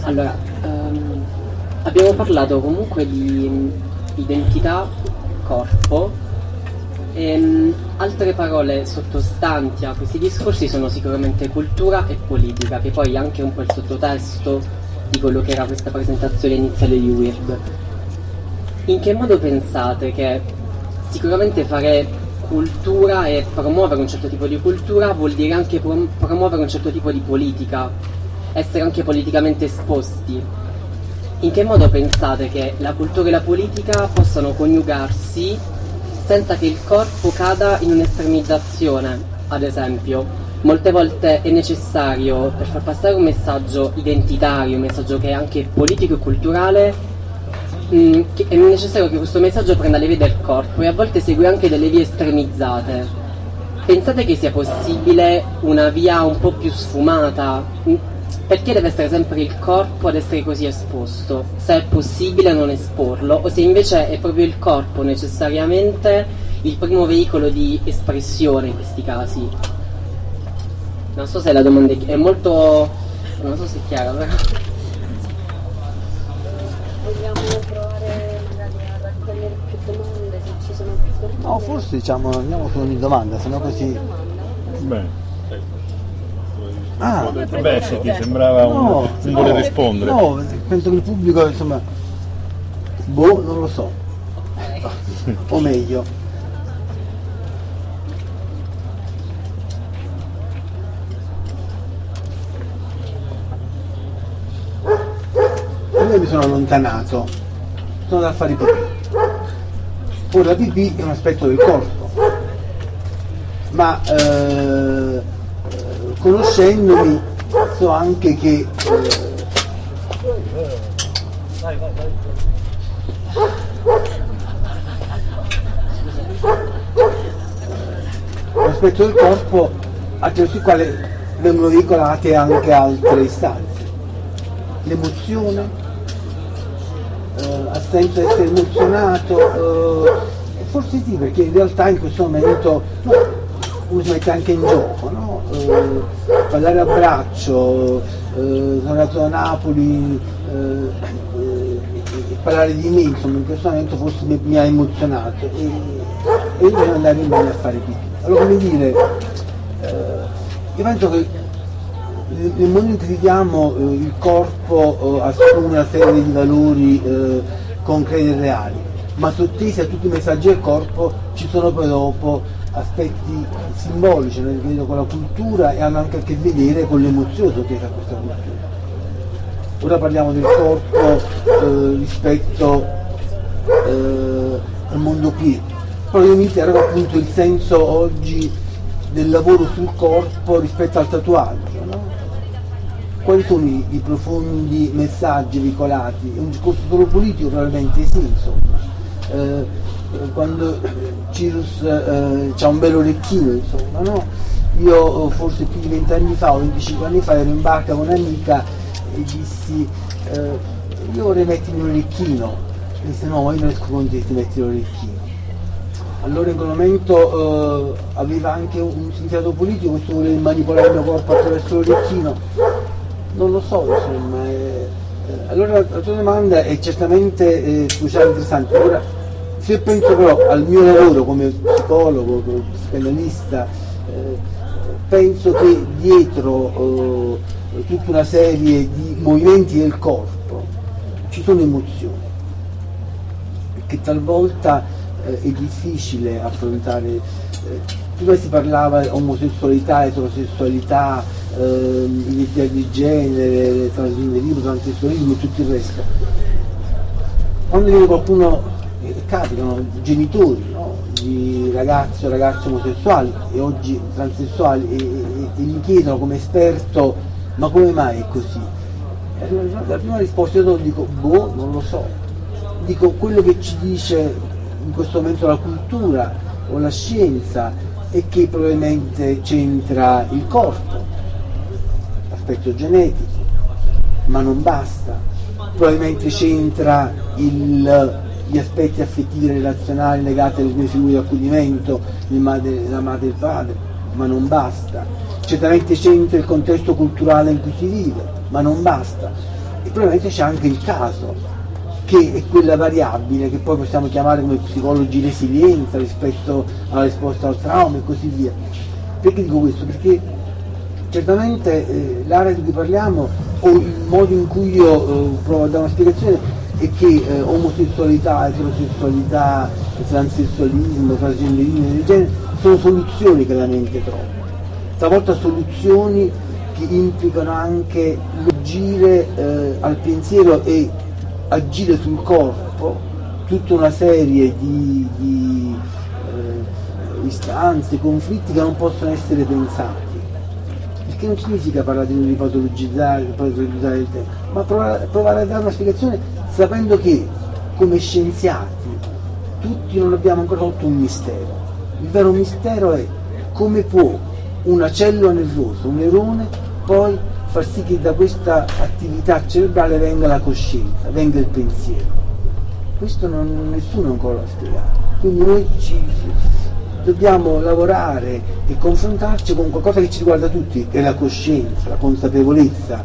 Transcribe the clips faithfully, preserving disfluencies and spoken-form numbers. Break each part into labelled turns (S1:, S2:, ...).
S1: Allora, um, abbiamo parlato comunque di identità, corpo, e um, altre parole sottostanti a questi discorsi sono sicuramente cultura e politica, che poi è anche un po' il sottotesto di quello che era questa presentazione iniziale di Weird. In che modo pensate che sicuramente fare cultura e promuovere un certo tipo di cultura vuol dire anche prom- promuovere un certo tipo di politica, essere anche politicamente esposti? In che modo pensate che la cultura e la politica possano coniugarsi senza che il corpo cada in un'estremizzazione? Ad esempio, molte volte è necessario, per far passare un messaggio identitario, un messaggio che è anche politico e culturale, mh, che è necessario che questo messaggio prenda le vie del corpo e a volte segue anche delle vie estremizzate. Pensate che sia possibile una via un po' più sfumata? Perché deve essere sempre il corpo ad essere così esposto? Se è possibile non esporlo, o se invece è proprio il corpo necessariamente il primo veicolo di espressione in questi casi? Non so se la domanda è, è molto... non so se è chiara, però...
S2: Vogliamo provare magari a raccogliere più domande, se ci sono più domande?
S3: No, forse diciamo andiamo con ogni domanda, sennò così...
S4: Beh.
S3: Ah,
S4: beh, sì, ti sembrava
S3: no,
S4: un, un
S3: no,
S4: voler rispondere.
S3: No, penso che il pubblico, insomma, boh, non lo so. O meglio. Io mi sono allontanato, sono andato a fare pipì. Ora la pipì è un aspetto del corpo, ma eh, conoscendomi so anche che eh, vai, vai, vai. l'aspetto del corpo attraverso il quale vengono veicolate anche altre istanze, l'emozione, eh, a senso di essere emozionato, eh, forse sì, perché in realtà in questo momento no, uno si mette anche in gioco, no? Eh, parlare a braccio, eh, sono andato a Napoli, eh, eh, e parlare di me, insomma, in questo momento forse mi, mi ha emozionato e, e io devo andare in bagno a fare pipì. Allora, come dire, eh, io penso che nel mondo in cui viviamo eh, il corpo eh, assume una serie di valori eh, concreti e reali, ma sottesi a tutti i messaggi del corpo ci sono poi dopo aspetti simbolici, hanno a che vedere con la cultura e hanno anche a che vedere con l'emozione sottesa a questa cultura. Ora parliamo del corpo eh, rispetto eh, al mondo qui, però io mi interrogo appunto il senso oggi del lavoro sul corpo rispetto al tatuaggio, no? Quali sono i, i profondi messaggi veicolati? È un discorso solo politico? Probabilmente sì, insomma. Eh, quando Cirus eh, c'ha un bel orecchino, insomma, no? Io forse più di vent'anni fa o venticinque anni fa ero in barca con un'amica e dissi eh, io vorrei mettermi un orecchino, e disse no, ma io non riesco con te, ti metti l'orecchino. Allora in quel momento eh, aveva anche un significato politico, questo voler manipolare il mio corpo attraverso l'orecchino, non lo so, insomma. Eh, eh, allora la tua domanda è certamente eh, cruciale e interessante. Ora, se io penso però al mio lavoro come psicologo, come psicanalista, eh, penso che dietro eh, tutta una serie di movimenti del corpo ci sono emozioni, che talvolta eh, è difficile affrontare. Eh, prima si parlava di omosessualità, eterosessualità, eh, identità di genere, transgenderismo, transessualismo e tutto il resto. Quando viene qualcuno, capitano genitori, no? Di ragazzi o ragazze omosessuali e oggi transessuali e, e, e gli chiedono come esperto ma come mai è così? E la prima risposta io dico boh, non lo so, dico quello che ci dice in questo momento la cultura o la scienza è che probabilmente c'entra il corpo, l'aspetto genetico, ma non basta, probabilmente c'entra il gli aspetti affettivi e relazionali legati alle due figure di accudimento, il madre, la madre e il padre, ma non basta. Certamente c'entra il contesto culturale in cui si vive, ma non basta. E probabilmente c'è anche il caso, che è quella variabile che poi possiamo chiamare come psicologi resilienza rispetto alla risposta al trauma e così via. Perché dico questo? Perché certamente eh, l'area di cui parliamo, o il modo in cui io eh, provo a dare una spiegazione, è che eh, omosessualità, eterosessualità, transessualismo, transgenderismo del genere sono soluzioni che la mente trova. Stavolta soluzioni che implicano anche l'agire eh, al pensiero e agire sul corpo tutta una serie di, di eh, istanze, conflitti che non possono essere pensati. Il che non significa parlare di patologizzare, di patologizzare il tema, ma provare, provare a dare una spiegazione sapendo che come scienziati tutti non abbiamo ancora tolto un mistero. Il vero mistero è come può una cellula nervosa, un neurone, poi far sì che da questa attività cerebrale venga la coscienza, venga il pensiero. Questo non, nessuno ancora l'ha spiegato. Quindi noi ci, dobbiamo lavorare e confrontarci con qualcosa che ci riguarda tutti, che è la coscienza, la consapevolezza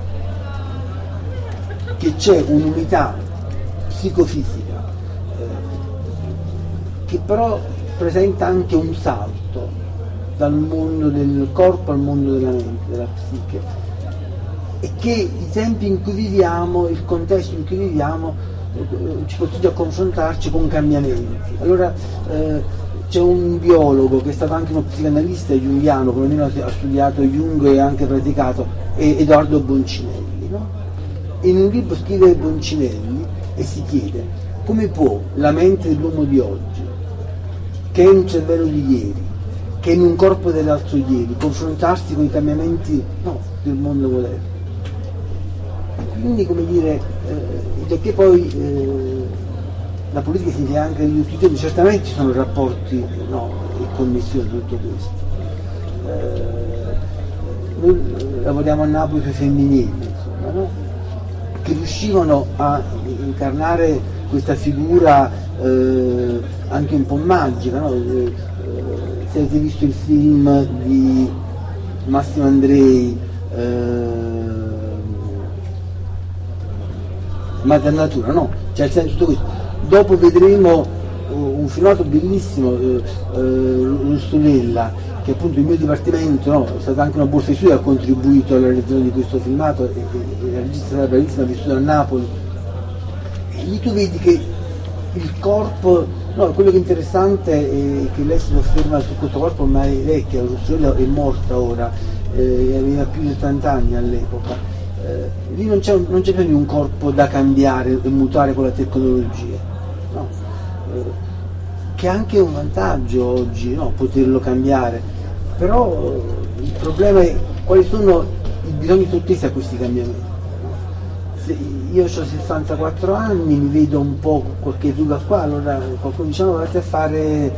S3: che c'è un'unità psicofisica eh, che però presenta anche un salto dal mondo del corpo al mondo della mente, della psiche, e che i tempi in cui viviamo, il contesto in cui viviamo eh, ci costringe a confrontarci con cambiamenti. Allora eh, c'è un biologo che è stato anche uno psicanalista junghiano, perlomeno ha studiato Jung e ha anche praticato, è Edoardo Boncinelli, no? In un libro scrive Boncinelli e si chiede come può la mente dell'uomo di oggi, che è un cervello di ieri, che è in un corpo dell'altro ieri, confrontarsi con i cambiamenti no, del mondo moderno. Quindi, come dire, eh, perché poi eh, la politica significa anche gli istituti, certamente ci sono rapporti no, e connessioni su tutto questo. Eh, noi lavoriamo a Napoli sui femminili, insomma, no? Che riuscivano a incarnare questa figura eh, anche un po' magica, no? Eh, se avete visto il film di Massimo Andrei, eh, Madre Natura, no? C'è il senso di tutto questo. Dopo vedremo un filmato bellissimo, eh, eh, Russellella, che appunto il mio dipartimento, no? È stata anche una borsa di studio, ha contribuito alla realizzazione di questo filmato, e, e, e la regista è stata bravissima, ha vissuto a Napoli. E lì tu vedi che il corpo, no, quello che è interessante è che lei si sofferma su questo corpo ormai vecchio, Russellella è morta ora, eh, aveva più di ottanta anni all'epoca. Eh, lì non c'è, non c'è più di un corpo da cambiare e mutare con la tecnologia, no? Eh, che è anche un vantaggio oggi, no? Poterlo cambiare, però eh, il problema è quali sono i bisogni sottesi a questi cambiamenti. Se io ho sessantaquattro anni, mi vedo un po' qualche ruga qua, allora qualcuno diciamo andate a fare,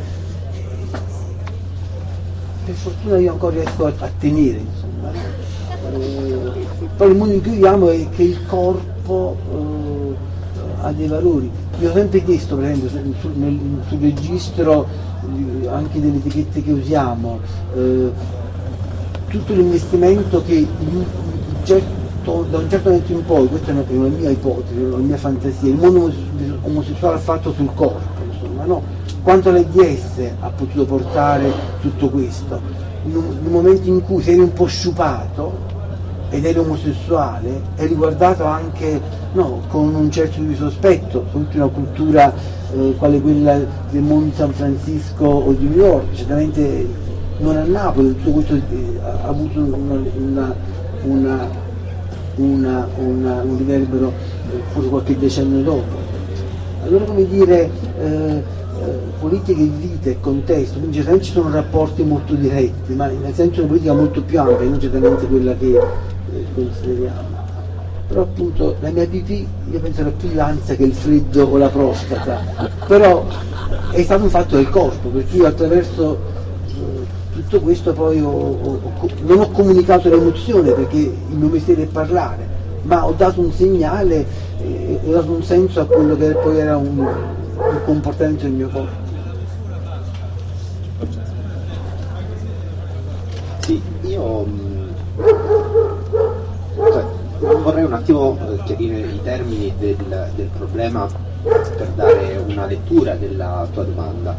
S3: per fortuna io ancora riesco a, a tenere, insomma, no? Eh, poi il mondo in cui viviamo è che il corpo eh, ha dei valori. Io ho sempre chiesto, per esempio, sul, nel, sul registro eh, anche delle etichette che usiamo, eh, tutto l'investimento che in, certo, da un certo momento in poi, questa è una, è una mia ipotesi, una mia fantasia, il mondo omosessuale ha fatto sul corpo, insomma, no? Quanto l'A I D S ha potuto portare tutto questo? In un, in un momento in cui sei un po' sciupato ed eri omosessuale, è riguardato anche no, con un certo tipo di sospetto, soprattutto in una cultura eh, quale quella del mondo di San Francisco o di New York. Certamente non a Napoli, tutto questo eh, ha avuto una, una, una, una, una, un riverbero eh, forse qualche decennio dopo. Allora, come dire, eh, eh, politica e vita e contesto, quindi certamente ci sono rapporti molto diretti, ma nel senso di una politica molto più ampia, non certamente quella che eh, consideriamo. Però appunto la mia pipì, io penso era più l'ansia che il freddo o la prostata, però è stato un fatto del corpo, perché io attraverso eh, tutto questo poi ho, ho, ho, non ho comunicato l'emozione, perché il mio mestiere è parlare, ma ho dato un segnale e ho dato un senso a quello che poi era un, un comportamento del mio corpo.
S5: Sì, io cioè, vorrei un attimo eh, chiarire i termini del, del problema per dare una lettura della tua domanda.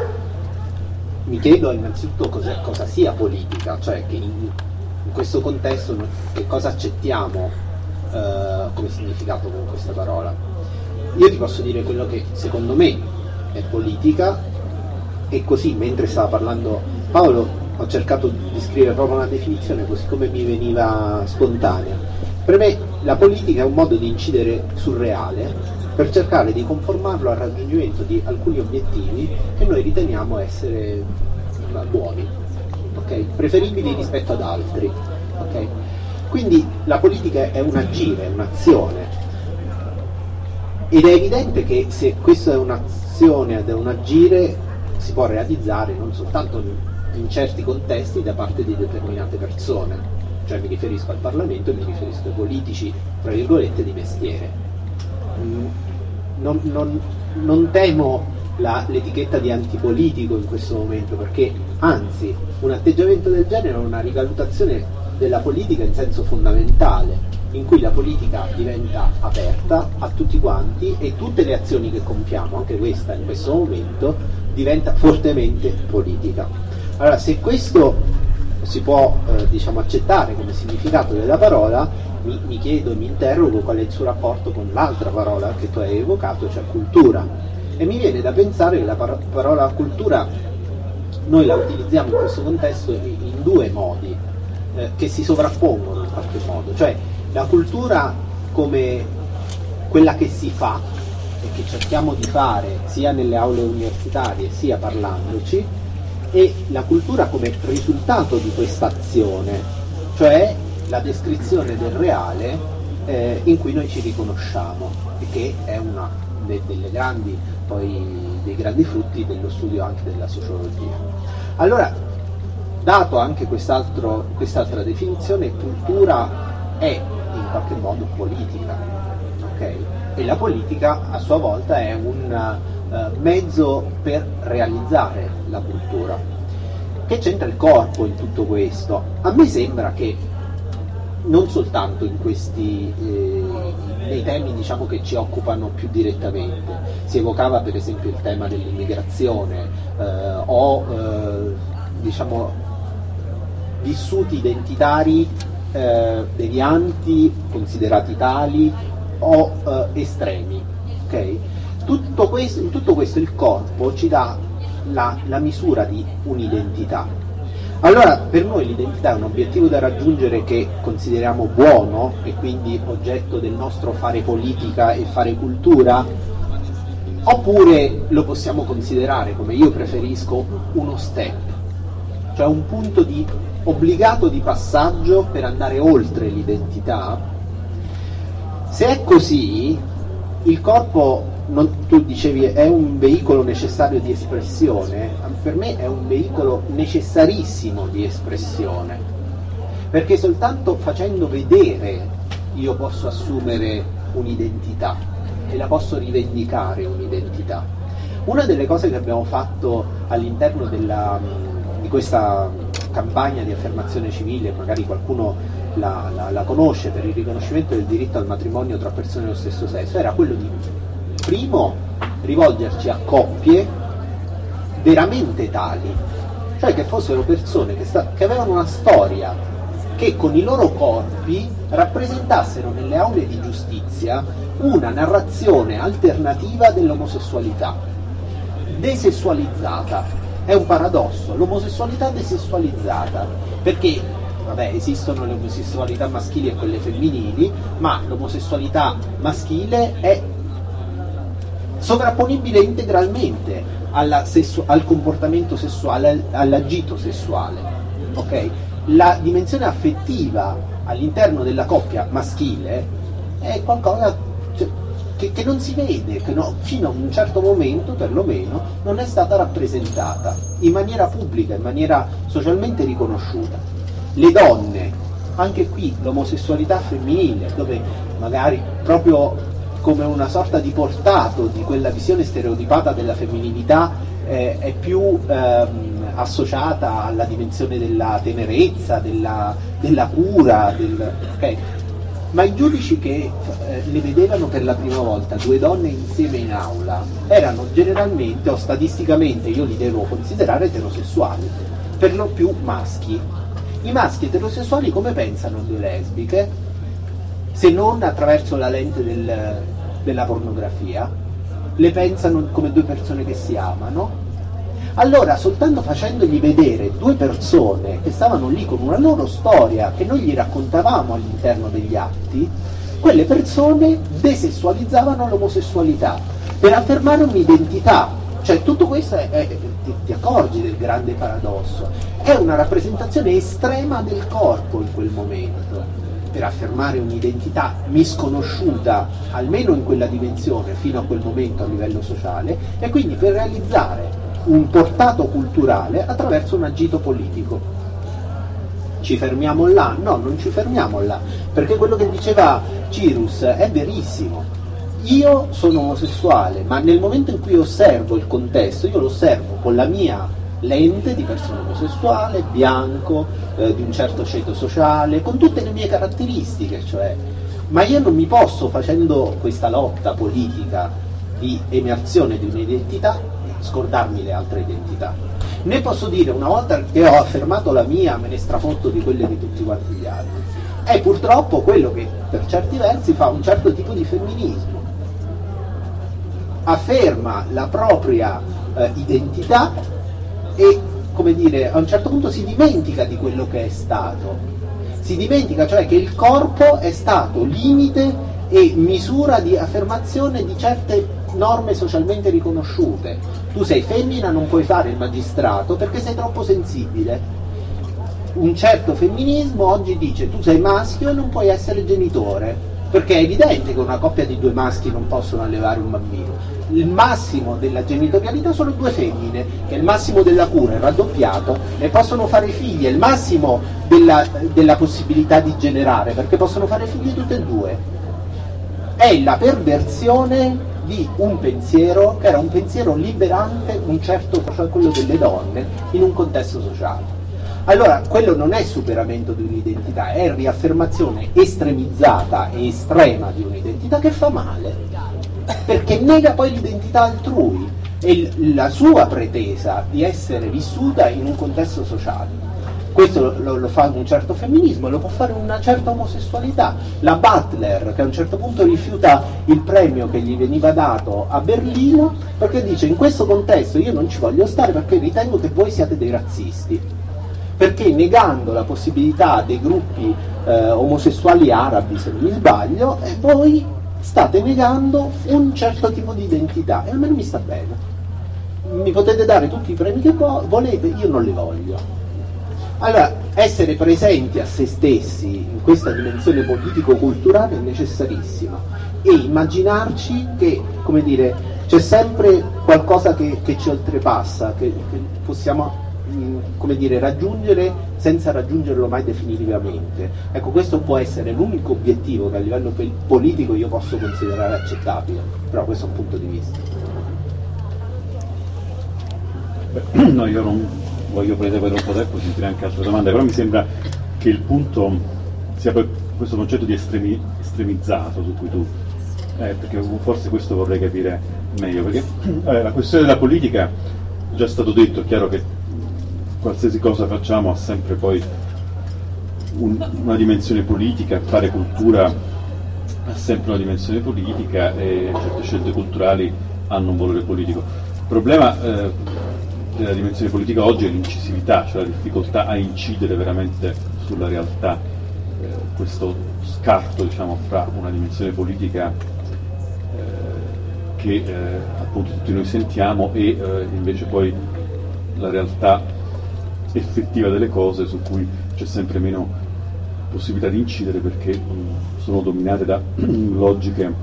S5: Mi chiedo innanzitutto cosa, cosa sia politica, cioè che in, in questo contesto che cosa accettiamo eh, come significato con questa parola. Io ti posso dire quello che secondo me è politica, e così mentre stava parlando Paolo ho cercato di scrivere proprio una definizione così come mi veniva spontanea. Per me la politica è un modo di incidere sul reale per cercare di conformarlo al raggiungimento di alcuni obiettivi che noi riteniamo essere buoni, okay? Preferibili rispetto ad altri, okay? Quindi la politica è un agire, è un'azione, ed è evidente che se questa è un'azione ed è un agire si può realizzare non soltanto in, in certi contesti da parte di determinate persone, cioè mi riferisco al Parlamento e mi riferisco ai politici, tra virgolette, di mestiere. Non, non, non temo la, l'etichetta di antipolitico in questo momento, perché anzi un atteggiamento del genere è una rivalutazione della politica in senso fondamentale, in cui la politica diventa aperta a tutti quanti e tutte le azioni che compiamo, anche questa in questo momento, diventa fortemente politica. Allora, se questo si può eh, diciamo accettare come significato della parola, Mi, mi chiedo e mi interrogo qual è il suo rapporto con l'altra parola che tu hai evocato, cioè cultura, e mi viene da pensare che la par- parola cultura noi la utilizziamo in questo contesto in, in due modi eh, che si sovrappongono in qualche modo, cioè la cultura come quella che si fa e che cerchiamo di fare sia nelle aule universitarie sia parlandoci, e la cultura come risultato di questa azione, cioè la descrizione del reale eh, in cui noi ci riconosciamo, e che è una de- delle grandi, poi, dei grandi frutti dello studio anche della sociologia. Allora, dato anche quest'altro, quest'altra definizione, cultura è in qualche modo politica, ok? E la politica a sua volta è un uh, mezzo per realizzare la cultura. Che c'entra il corpo in tutto questo? A me sembra che non soltanto in questi eh, nei temi diciamo che ci occupano più direttamente, si evocava per esempio il tema dell'immigrazione eh, o eh, diciamo vissuti identitari eh, devianti considerati tali o eh, estremi, okay? Tutto questo, in tutto questo il corpo ci dà la, la misura di un'identità. Allora, per noi l'identità è un obiettivo da raggiungere che consideriamo buono e quindi oggetto del nostro fare politica e fare cultura, oppure lo possiamo considerare, come io preferisco, uno step, cioè un punto di obbligato di passaggio per andare oltre l'identità. Se è così, il corpo, non, tu dicevi, è un veicolo necessario di espressione, per me è un veicolo necessarissimo di espressione, perché soltanto facendo vedere io posso assumere un'identità e la posso rivendicare un'identità. Una delle cose che abbiamo fatto all'interno della, di questa campagna di affermazione civile, magari qualcuno la, la, la conosce, per il riconoscimento del diritto al matrimonio tra persone dello stesso sesso, era quello di primo rivolgerci a coppie veramente tali, cioè che fossero persone che, sta, che avevano una storia, che con i loro corpi rappresentassero nelle aule di giustizia una narrazione alternativa dell'omosessualità, desessualizzata. È un paradosso, l'omosessualità desessualizzata, perché vabbè, esistono le omosessualità maschili e quelle femminili, ma l'omosessualità maschile è sovrapponibile integralmente alla sessu- al comportamento sessuale, all'agito sessuale, ok? La dimensione affettiva all'interno della coppia maschile è qualcosa cioè, che, che non si vede, che no, fino a un certo momento perlomeno non è stata rappresentata in maniera pubblica, in maniera socialmente riconosciuta. Le donne, anche qui l'omosessualità femminile, dove magari proprio come una sorta di portato di quella visione stereotipata della femminilità eh, è più ehm, associata alla dimensione della tenerezza, della, della cura, del, okay. ma i giudici che eh, le vedevano per la prima volta due donne insieme in aula erano generalmente o statisticamente, io li devo considerare eterosessuali, per lo più maschi. I maschi eterosessuali come pensano a due lesbiche, se non attraverso la lente del, della pornografia? Le pensano come due persone che si amano. Allora, soltanto facendogli vedere due persone che stavano lì con una loro storia che noi gli raccontavamo all'interno degli atti, quelle persone desessualizzavano l'omosessualità per affermare un'identità. Cioè tutto questo è, è, ti, ti accorgi del grande paradosso, è una rappresentazione estrema del corpo in quel momento, per affermare un'identità misconosciuta, almeno in quella dimensione, fino a quel momento a livello sociale, e quindi per realizzare un portato culturale attraverso un agito politico. Ci fermiamo là? No, non ci fermiamo là, perché quello che diceva Cyrus è verissimo. Io sono omosessuale, ma nel momento in cui osservo il contesto, io lo osservo con la mia lente di persona omosessuale, bianco, eh, di un certo ceto sociale, con tutte le mie caratteristiche, cioè. Ma io non mi posso, facendo questa lotta politica di emersione di un'identità, scordarmi le altre identità. Ne posso dire, una volta che ho affermato la mia, me ne strafotto di quelle di tutti quanti gli altri. È purtroppo quello che per certi versi fa un certo tipo di femminismo. Afferma la propria eh, identità e, come dire, a un certo punto si dimentica di quello che è stato. Si dimentica cioè che il corpo è stato limite e misura di affermazione di certe norme socialmente riconosciute. Tu sei femmina, non puoi fare il magistrato perché sei troppo sensibile. Un certo femminismo oggi dice tu sei maschio e non puoi essere genitore, perché è evidente che una coppia di due maschi non possono allevare un bambino. Il massimo della genitorialità sono due femmine, che è il massimo della cura, è raddoppiato, e possono fare figli, è il massimo della, della possibilità di generare, perché possono fare figli tutte e due. È la perversione di un pensiero che era un pensiero liberante, un certo, cioè quello delle donne, in un contesto sociale. Allora, quello non è superamento di un'identità, è riaffermazione estremizzata e estrema di un'identità che fa male, perché nega poi l'identità altrui e la sua pretesa di essere vissuta in un contesto sociale. Questo lo, lo fa un certo femminismo, lo può fare una certa omosessualità. La Butler, che a un certo punto rifiuta il premio che gli veniva dato a Berlino, perché dice in questo contesto io non ci voglio stare perché ritengo che voi siate dei razzisti. Perché negando la possibilità dei gruppi eh, omosessuali arabi, se non mi sbaglio, eh, voi state negando un certo tipo di identità, e a me non mi sta bene. Mi potete dare tutti i premi che vo- volete, io non li voglio. Allora, essere presenti a se stessi in questa dimensione politico-culturale è necessarissima, e immaginarci che, come dire, c'è sempre qualcosa che, che ci oltrepassa, che, che possiamo come dire, raggiungere senza raggiungerlo mai definitivamente. Ecco, questo può essere l'unico obiettivo che a livello politico io posso considerare accettabile, però questo è un punto di vista.
S4: Beh, no, io non voglio prendere troppo tempo, sentire anche altre domande, però mi sembra che il punto sia poi questo concetto di estremi, estremizzato su cui tu eh, perché forse questo vorrei capire meglio, perché eh, la questione della politica è già stato detto, è chiaro che qualsiasi cosa facciamo ha sempre poi un, una dimensione politica, fare cultura ha sempre una dimensione politica e certe scelte culturali hanno un valore politico. Il problema eh, della dimensione politica oggi è l'incisività, cioè la difficoltà a incidere veramente sulla realtà, eh, questo scarto, diciamo, fra una dimensione politica eh, che eh, appunto tutti noi sentiamo e eh, invece poi la realtà effettiva delle cose su cui c'è sempre meno possibilità di incidere perché mh, sono dominate da logiche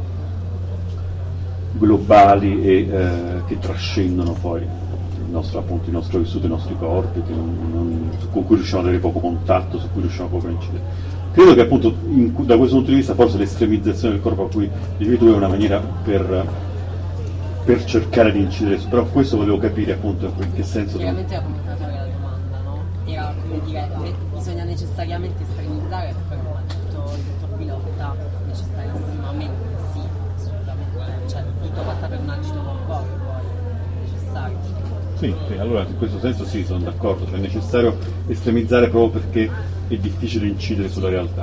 S4: globali e eh, che trascendono poi il nostro, appunto, il nostro vissuto, i nostri corpi, che non, non, con cui riusciamo ad avere poco contatto, su cui riusciamo poco a incidere. Credo che appunto in, da questo punto di vista forse l'estremizzazione del corpo a cui dicevi tu è una maniera per, per cercare di incidere, però questo volevo capire appunto in che senso.
S6: Veramente la complicatoria la domanda, no? Era come dire, bisogna necessariamente estremizzare per poi come ha detto detto il dottor Pilotta, necessarissimamente sì, assolutamente, cioè tutto passa per un agito corporeo poi, è necessario.
S4: Sì, sì, allora in questo senso sì, sono d'accordo, cioè è necessario estremizzare proprio perché è difficile incidere sulla realtà.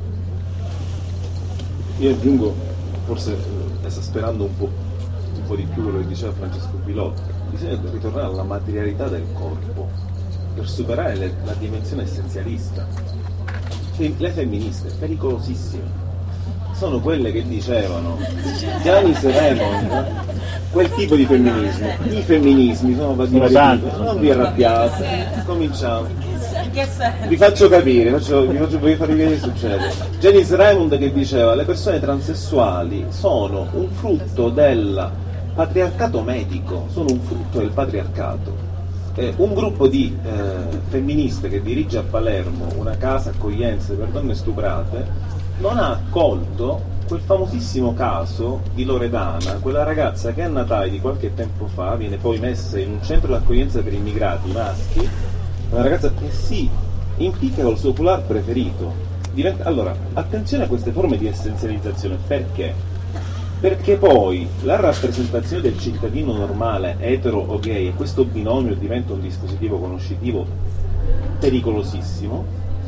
S7: Io aggiungo, forse eh, esasperando un po', un po' di più quello che diceva Francesco Pilotta, bisogna ritornare alla materialità del corpo per superare le, la dimensione essenzialista. Cioè, le femministe, pericolosissime, sono quelle che dicevano Giannis Raymond, quel tipo di femminismo. I femminismi sono di vari tipi, non vi arrabbiate, cominciamo. Vi faccio capire, faccio, vi faccio vi farvi vedere che succede. Janice Raymond che diceva le persone transessuali sono un frutto del patriarcato medico, sono un frutto del patriarcato. Eh, un gruppo di eh, femministe che dirige a Palermo una casa accoglienza per donne stuprate non ha accolto quel famosissimo caso di Loredana, quella ragazza che a Natale di qualche tempo fa viene poi messa in un centro d'accoglienza per immigrati maschi, una ragazza che si impicca col suo foulard preferito. Diventa... Allora, attenzione a queste forme di essenzializzazione, perché? Perché poi la rappresentazione del cittadino normale, etero o gay, e questo binomio diventa un dispositivo conoscitivo pericolosissimo,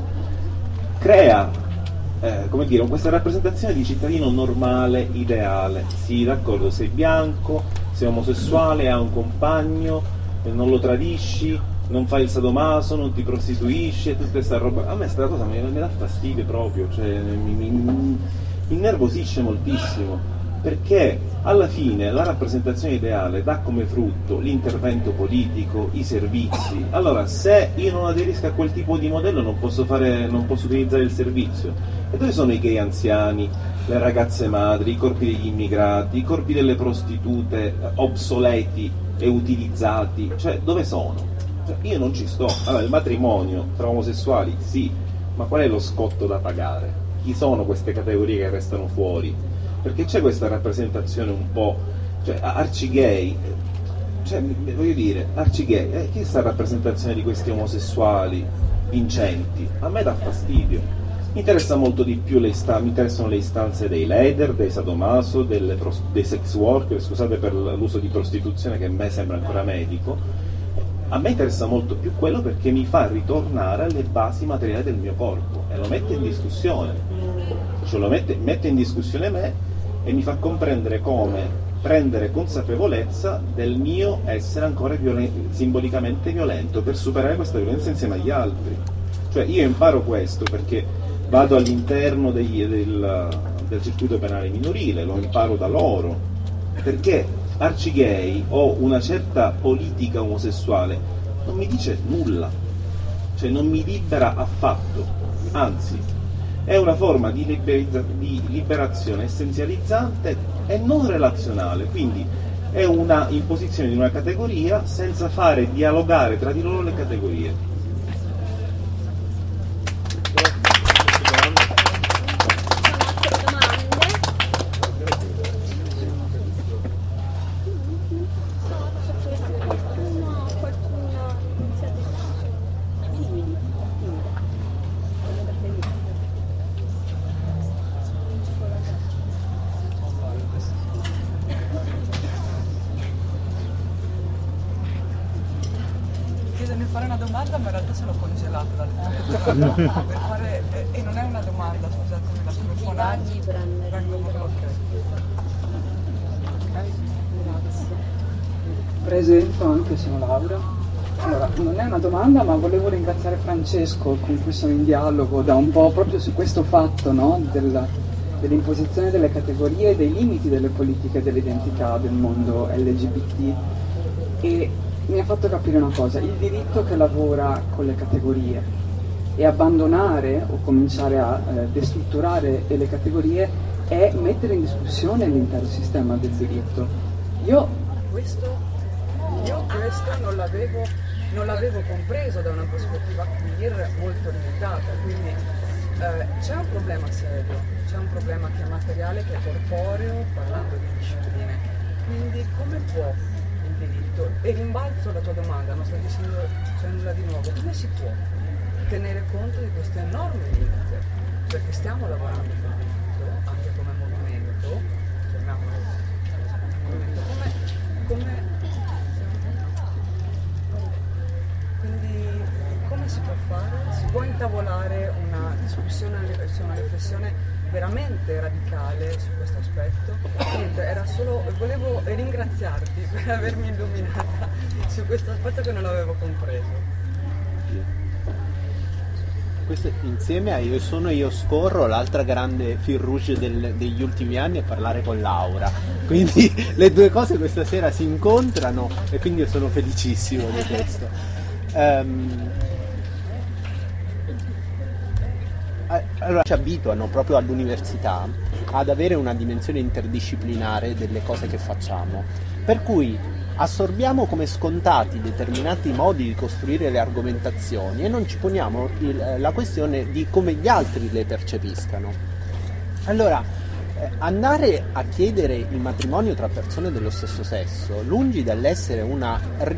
S7: crea, eh, come dire, questa rappresentazione di cittadino normale, ideale. Sì, d'accordo, sei bianco, sei omosessuale, hai un compagno, non lo tradisci, non fai il sadomaso, non ti prostituisci e tutta questa roba. A me questa cosa mi, mi dà fastidio proprio, cioè mi, mi, mi innervosisce moltissimo, perché alla fine la rappresentazione ideale dà come frutto l'intervento politico, i servizi. Allora, se io non aderisco a quel tipo di modello non posso fare, non posso utilizzare il servizio. E dove sono i gay anziani, le ragazze madri, i corpi degli immigrati, i corpi delle prostitute obsoleti e utilizzati? Cioè, dove sono? Cioè, io non ci sto. Allora, il matrimonio tra omosessuali sì, ma qual è lo scotto da pagare? Chi sono queste categorie che restano fuori? Perché c'è questa rappresentazione un po', cioè arcigay, cioè voglio dire, arcigay, eh, che è questa rappresentazione di questi omosessuali vincenti? A me dà fastidio. Mi interessa molto di più le ista- mi interessano le istanze dei leader, dei sadomaso, delle pros- dei sex worker, scusate per l'uso di prostituzione che a me sembra ancora medico. A me interessa molto più quello perché mi fa ritornare alle basi materiali del mio corpo e lo mette in discussione, cioè lo mette, mette in discussione me e mi fa comprendere come prendere consapevolezza del mio essere ancora violen- simbolicamente violento per superare questa violenza insieme agli altri. Cioè io imparo questo perché vado all'interno degli, del, del circuito penale minorile, lo imparo da loro, perché arcigay o una certa politica omosessuale non mi dice nulla, cioè non mi libera affatto, anzi è una forma di, liberizza- di liberazione essenzializzante e non relazionale, quindi è una imposizione di una categoria senza fare dialogare tra di loro le categorie.
S8: Fare una domanda, ma in realtà sono congelata dal tempo per fare, eh, e non è una domanda, scusatemi la telefonata.
S9: Presento anche, sono Laura. Allora, non è una domanda, ma volevo ringraziare Francesco con cui sono in dialogo da un po' proprio su questo fatto, no? Del, dell'imposizione delle categorie e dei limiti delle politiche dell'identità del mondo L G B T. E mi ha fatto capire una cosa: il diritto che lavora con le categorie e abbandonare o cominciare a eh, destrutturare le categorie è mettere in discussione l'intero sistema del diritto. Io
S8: questo, io questo non l'avevo, non l'avevo compreso da una prospettiva queer molto limitata, quindi eh, c'è un problema serio, c'è un problema che è materiale, che è corporeo, parlando di discipline, quindi come può diritto, e rimbalzo la tua domanda, non sto dicendo cioè nulla di nuovo, come si può tenere conto di questo enorme limite? perché stiamo lavorando sul diritto, anche come movimento, chiamiamolo movimento, come, come quindi come si può fare? Si può intavolare una discussione, una riflessione veramente radicale su questo aspetto. Niente, era solo, volevo ringraziarti per avermi illuminata su questo aspetto che non avevo compreso.
S5: Questo insieme a Io sono, io scorro, l'altra grande fil rouge del, degli ultimi anni è parlare con Laura, quindi le due cose questa sera si incontrano e quindi io sono felicissimo di questo. Um, allora ci abituano proprio all'università ad avere una dimensione interdisciplinare delle cose che facciamo, per cui assorbiamo come scontati determinati modi di costruire le argomentazioni e non ci poniamo il, la questione di come gli altri le percepiscano. Allora, eh, andare a chiedere il matrimonio tra persone dello stesso sesso, lungi dall'essere una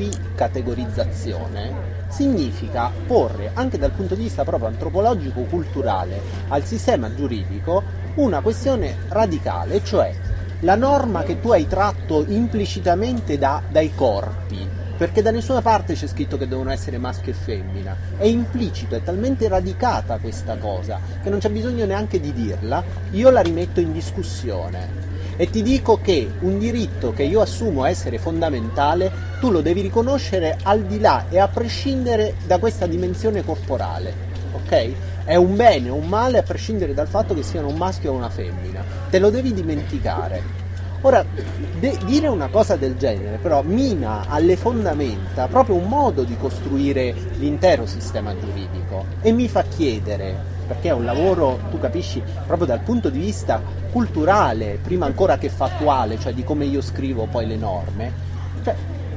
S5: ricategorizzazione, significa porre, anche dal punto di vista proprio antropologico-culturale, al sistema giuridico una questione radicale, cioè la norma che tu hai tratto implicitamente da, dai corpi, perché da nessuna parte c'è scritto che devono essere maschio e femmina, è implicito, è talmente radicata questa cosa che non c'è bisogno neanche di dirla, io la rimetto in discussione e ti dico che un diritto che io assumo essere fondamentale tu lo devi riconoscere al di là e a prescindere da questa dimensione corporale, ok? È un bene o un male a prescindere dal fatto che siano un maschio o una femmina, te lo devi dimenticare. Ora, de- dire una cosa del genere però mina alle fondamenta proprio un modo di costruire l'intero sistema giuridico e mi fa chiedere, perché è un lavoro, tu capisci, proprio dal punto di vista culturale, prima ancora che fattuale, cioè di come io scrivo poi le norme, cioè,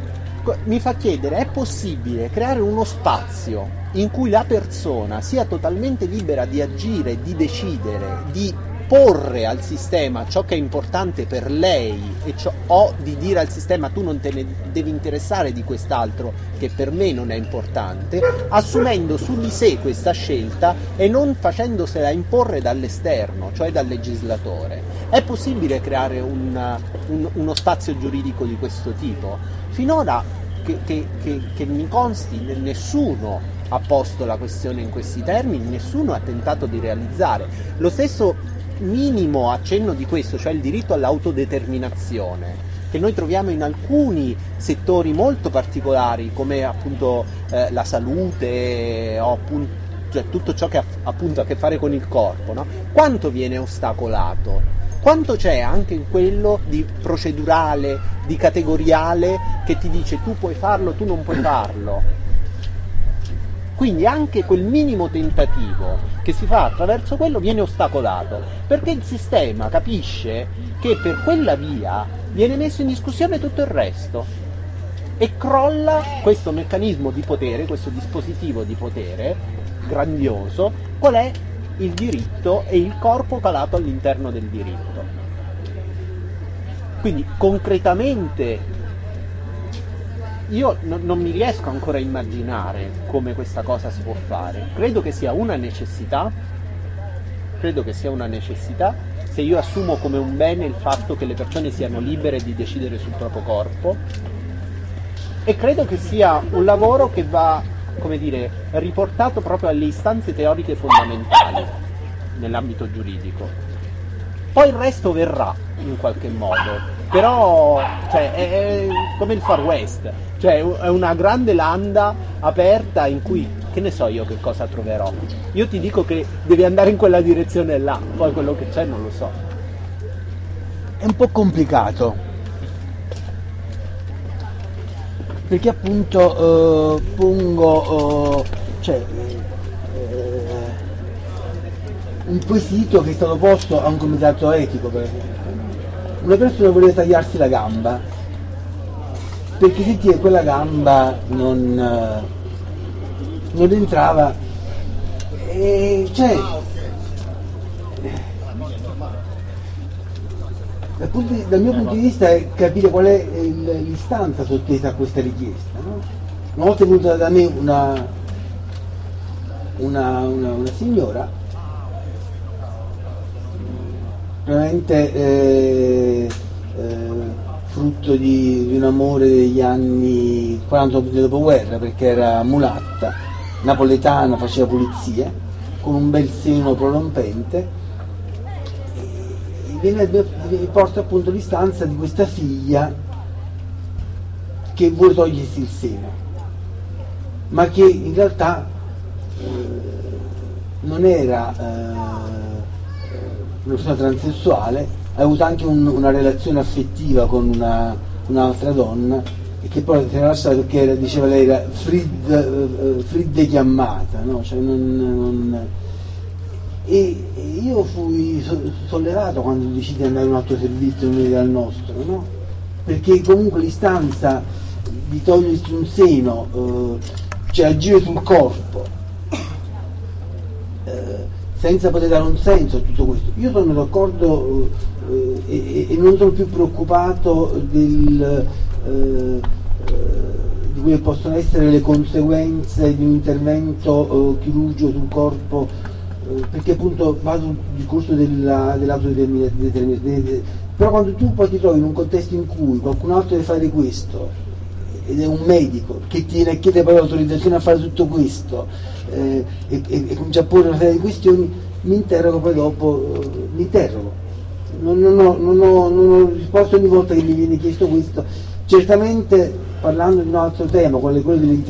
S5: mi fa chiedere, è possibile creare uno spazio in cui la persona sia totalmente libera di agire, di decidere, di porre al sistema ciò che è importante per lei e ciò, o di dire al sistema tu non te ne devi interessare di quest'altro che per me non è importante, assumendo su di sé questa scelta e non facendosela imporre dall'esterno, cioè dal legislatore. È possibile creare un, un, uno spazio giuridico di questo tipo? Finora che, che, che, che mi consti nessuno ha posto la questione in questi termini, nessuno ha tentato di realizzare. Lo stesso minimo accenno di questo, cioè il diritto all'autodeterminazione, che noi troviamo in alcuni settori molto particolari, come appunto eh, la salute o appunto, cioè tutto ciò che ha appunto a che fare con il corpo, no? Quanto viene ostacolato? Quanto c'è anche in quello di procedurale, di categoriale, che ti dice tu puoi farlo, tu non puoi farlo? Quindi anche quel minimo tentativo che si fa attraverso quello viene ostacolato, perché il sistema capisce che per quella via viene messo in discussione tutto il resto e crolla questo meccanismo di potere, questo dispositivo di potere grandioso, qual è il diritto e il corpo calato all'interno del diritto. Quindi concretamente io no, non mi riesco ancora a immaginare come questa cosa si può fare. Credo che sia una necessità, credo che sia una necessità se io assumo come un bene il fatto che le persone siano libere di decidere sul proprio corpo, e credo che sia un lavoro che va, come dire, riportato proprio alle istanze teoriche fondamentali nell'ambito giuridico. Poi il resto verrà in qualche modo, però cioè, è, è come il Far West, cioè è una grande landa aperta in cui, che ne so io che cosa troverò. Io ti dico che devi andare in quella direzione là, poi quello che c'è non lo so.
S3: È un po' complicato, perché appunto eh, pongo eh, cioè, eh, un quesito che è stato posto a un comitato etico. Per una persona voleva tagliarsi la gamba perché sentiva che quella gamba non, eh, non entrava, e cioè dal, punto di, dal mio punto di vista è capire qual è l'istanza sottesa a questa richiesta, no? Una volta è venuta da me una, una, una, una signora probabilmente eh, eh, frutto di, di un amore degli anni quaranta del dopoguerra, perché era mulatta, napoletana, faceva pulizia, con un bel seno prorompente, e viene, porta appunto l'istanza di questa figlia che vuole togliersi il seno, ma che in realtà eh, non era eh, una persona transessuale, ha avuto anche un, una relazione affettiva con una, un'altra donna, e che poi si era lasciata perché era, diceva lei, era Frid, uh, Fridde chiamata, no? Cioè non, non... E, e io fui sollevato quando decidi di andare a un altro servizio non era il nostro, no? Perché comunque l'istanza di togliersi un seno, uh, cioè agire sul corpo, uh, senza poter dare un senso a tutto questo. Io sono d'accordo uh, e, e non sono più preoccupato del, uh, uh, di quelle che possono essere le conseguenze di un intervento uh, chirurgico sul corpo, uh, perché appunto va sul discorso della, dell'autodeterminazione. Però quando tu poi ti trovi in un contesto in cui qualcun altro deve fare questo, ed è un medico che ti viene a chiedere poi l'autorizzazione a fare tutto questo, eh, e, e, e comincia a porre una serie di questioni, mi interrogo poi dopo, eh, mi interrogo, non, non, ho, non, ho, non ho risposto ogni volta che mi viene chiesto questo. Certamente, parlando di un altro tema, quello, quello delle